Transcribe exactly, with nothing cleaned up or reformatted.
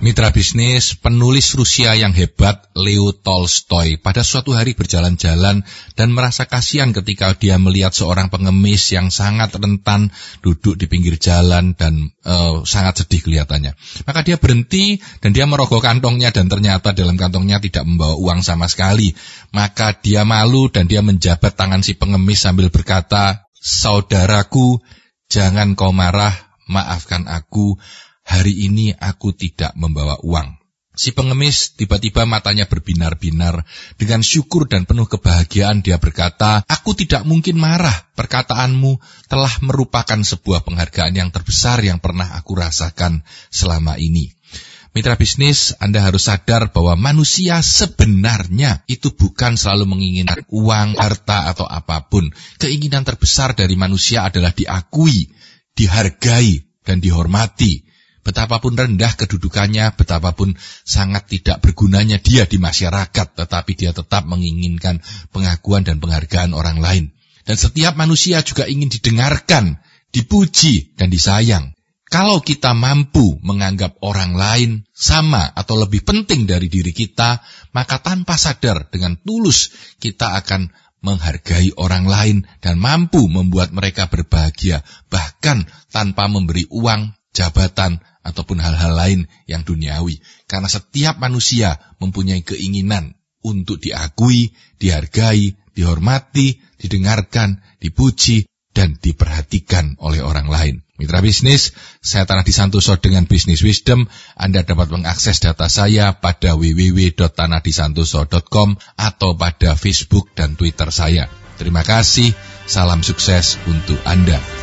Mitra bisnis, penulis Rusia yang hebat, Leo Tolstoy, pada suatu hari berjalan-jalan dan merasa kasihan ketika dia melihat seorang pengemis yang sangat rentan duduk di pinggir jalan dan uh, sangat sedih kelihatannya. Maka dia berhenti dan dia merogoh kantongnya dan ternyata dalam kantongnya tidak membawa uang sama sekali. Maka dia malu dan dia menjabat tangan si pengemis sambil berkata, "Saudaraku, jangan kau marah, maafkan aku. Hari ini aku tidak membawa uang." Si pengemis tiba-tiba matanya berbinar-binar. Dengan syukur dan penuh kebahagiaan dia berkata, "Aku tidak mungkin marah. Perkataanmu telah merupakan sebuah penghargaan yang terbesar yang pernah aku rasakan selama ini." Mitra bisnis, Anda harus sadar bahwa manusia sebenarnya itu bukan selalu menginginkan uang, harta, atau apapun. Keinginan terbesar dari manusia adalah diakui, dihargai, dan dihormati. Betapapun rendah kedudukannya, betapapun sangat tidak bergunanya dia di masyarakat, tetapi dia tetap menginginkan pengakuan dan penghargaan orang lain. Dan setiap manusia juga ingin didengarkan, dipuji, dan disayang. Kalau kita mampu menganggap orang lain sama atau lebih penting dari diri kita, maka tanpa sadar dengan tulus kita akan menghargai orang lain dan mampu membuat mereka berbahagia, bahkan tanpa memberi uang, jabatan, ataupun hal-hal lain yang duniawi. Karena setiap manusia mempunyai keinginan untuk diakui, dihargai, dihormati, didengarkan, dipuji, dan diperhatikan oleh orang lain. Mitra bisnis, saya Tanah Disantoso dengan Business Wisdom. Anda dapat mengakses data saya pada w w w dot tanah disantoso dot com atau pada Facebook dan Twitter saya. Terima kasih, salam sukses untuk Anda.